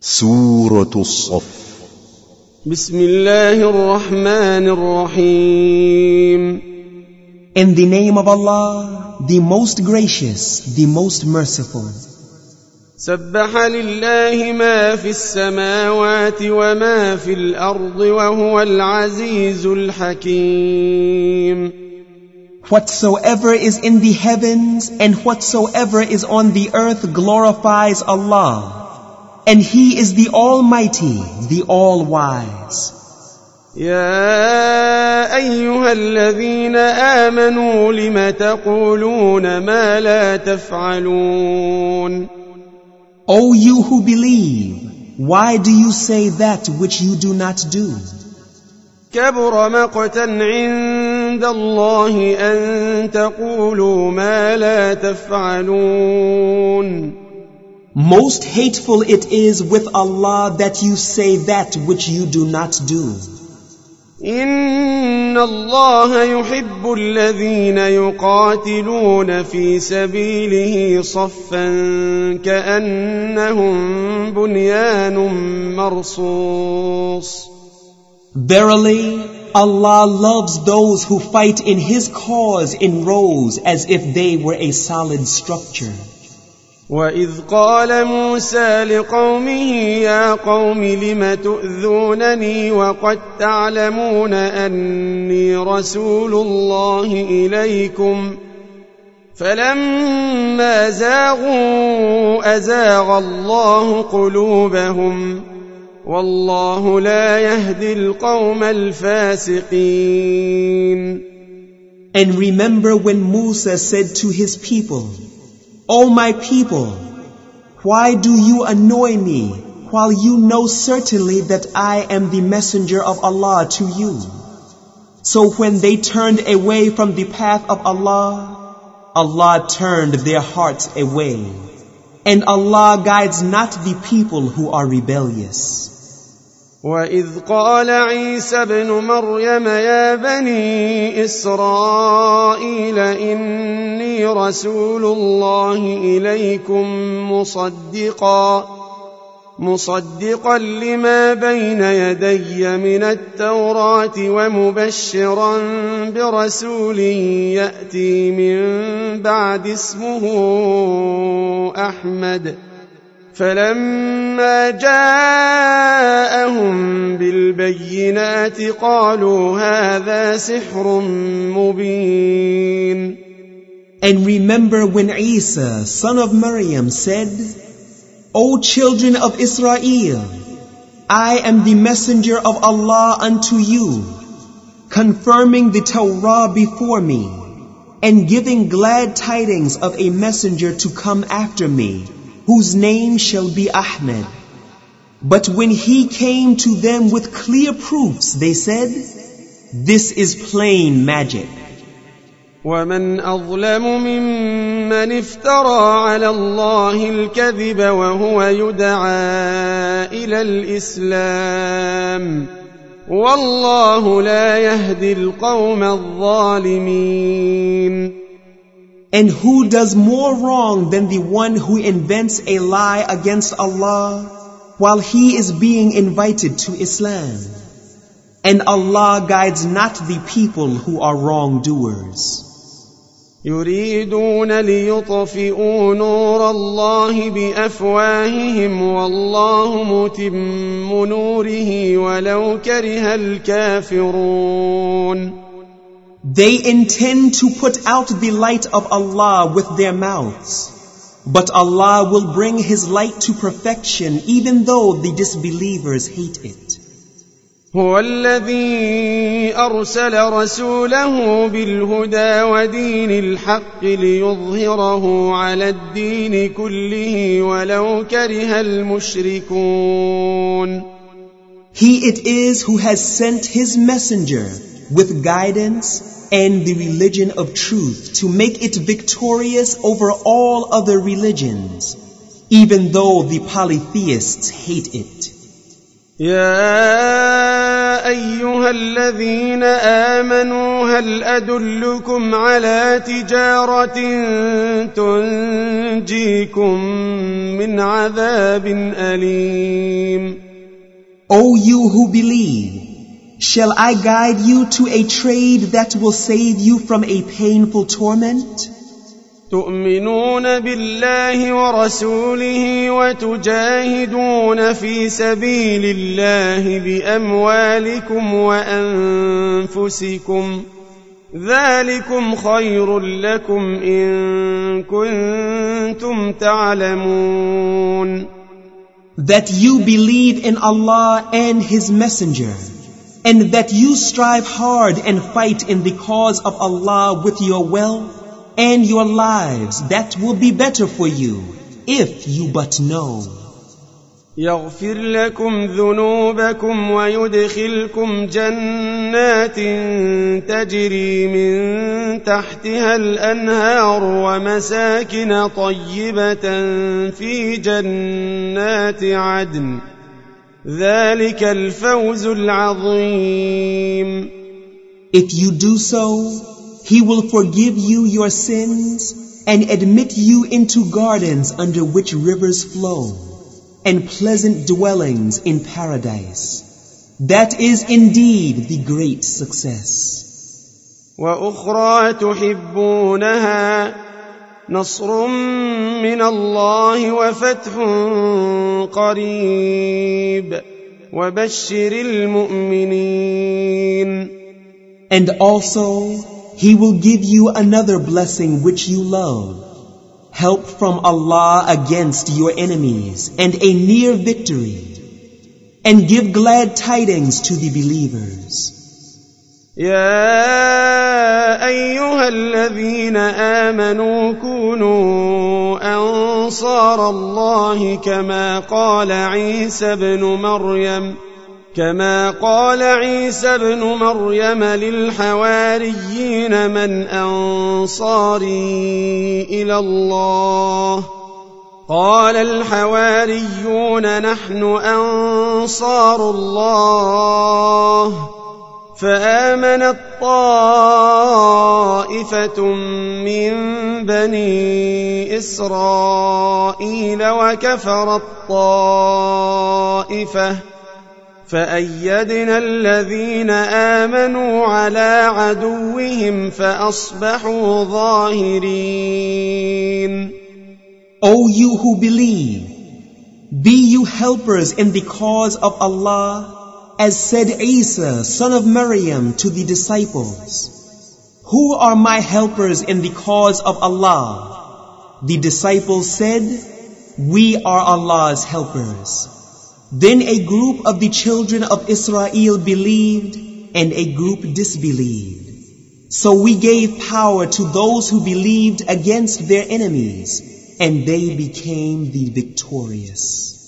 سورة الصف. بسم الله الرحمن الرحيم. In the name of Allah, the most gracious, the most merciful. سبح لله ما في السماوات وما في الأرض وهو العزيز الحكيم. Whatsoever is in the heavens and whatsoever is on the earth glorifies Allah. And He is the Almighty, the All-Wise. يا أيها الذين آمنوا لم تقولون ما لا تفعلون. O you who believe, why do you say that which you do not do? كبر مقتا عند الله أن تقولوا ما لا تفعلون. Most hateful it is with Allah that you say that which you do not do. إن الله يحب الذين يقاتلون في سبيله صفا كأنهم بنيان مرصوص. Verily, Allah loves those who fight in His cause in rows as if they were a solid structure. وَإِذْ قَالَ مُوسَى لِقَوْمِهِ يَا قَوْمِ لِمَ تُؤْذُونَنِي وَقَدْ تَعْلَمُونَ أَنِّي رَسُولُ اللَّهِ إِلَيْكُمْ فَلَمَّا زَاغُوا أَزَاغَ اللَّهُ قُلُوبَهُمْ وَاللَّهُ لَا يَهْدِي الْقَوْمَ الْفَاسِقِينَ. And remember when Musa said to his people, O my people, why do you annoy me while you know certainly that I am the messenger of Allah to you? So when they turned away from the path of Allah, Allah turned their hearts away. And Allah guides not the people who are rebellious. وَإِذْ قَالَ عِيسَى ابْنُ مَرْيَمَ يَا بَنِي إِسْرَائِيلَ إِنِّي رَسُولُ اللَّهِ إِلَيْكُمْ مُصَدِّقًا لِمَا بَيْنَ يَدَيَّ مِنَ التَّوْرَاةِ وَمُبَشِّرًا بِرَسُولٍ يَأْتِي مِن بَعْدِ اسْمُهُ أَحْمَدُ. فلما جاءهم بالبينات قالوا هذا سحر مبين. And remember when Isa, son of Maryam, said, O children of Israel, I am the messenger of Allah unto you, confirming the Torah before me, and giving glad tidings of a messenger to come after me, whose name shall be Ahmed. But when he came to them with clear proofs, they said, This is plain magic. وَمَنْ أَظْلَمُ مِمَّنِ افْتَرَى عَلَى اللَّهِ الْكَذِبَ وَهُوَ يُدْعَى إِلَى الْإِسْلَامِ وَاللَّهُ لَا يَهْدِي الْقَوْمَ الظَّالِمِينَ. And who does more wrong than the one who invents a lie against Allah while he is being invited to Islam? And Allah guides not the people who are wrongdoers. يريدون ليطفئوا نور الله بأفواههم والله متم نوره ولو كره الكافرون. They intend to put out the light of Allah with their mouths, but Allah will bring His light to perfection even though the disbelievers hate it. هو الذي أرسل رسوله بالهدى ودين الحق ليظهره على الدين كله ولو كره المشركون. He it is who has sent His messenger with guidance and the religion of truth to make it victorious over all other religions, even though the polytheists hate it. يا أيها الذين آمنوا هل أدلكم على تجارة تنجيكم من عذاب أليم. O you who believe, shall I guide you to a trade that will save you from a painful torment? تؤمنون بالله ورسوله وتجاهدون في سبيل الله بأموالكم وأنفسكم ذلكم خير لكم إن كنتم تعلمون. That you believe in Allah and His Messenger, and that you strive hard and fight in the cause of Allah with your wealth and your lives, that will be better for you, if you but know. يغفر لكم ذنوبكم ويدخلكم جنات تجري من تحتها الأنهار ومساكن طيبة في جنات عدن ذلك الفوز العظيم. If you do so, He will forgive you your sins and admit you into gardens under which rivers flow, and pleasant dwellings in paradise. That is indeed the great success. وأخرى تحبونها نصر من الله وفتح قريب وبشر المؤمنين. And also He will give you another blessing which you love, help from Allah against your enemies, and a near victory. And give glad tidings to the believers. يا أيها الذين آمنوا كونوا أنصار الله كما قال عيسى ابن مريم للحواريين من أنصاري إلى الله قال الحواريون نحن أنصار الله فآمنت طائفة من بني إسرائيل وكفرت طائفة فأيدنا الذين آمنوا على عدوهم فأصبحوا ظاهرين. O you who believe, be you helpers in the cause of Allah, as said Isa, son of Maryam, to the disciples. Who are my helpers in the cause of Allah? The disciples said, we are Allah's helpers. Then a group of the children of Israel believed, and a group disbelieved. So we gave power to those who believed against their enemies, and they became the victorious.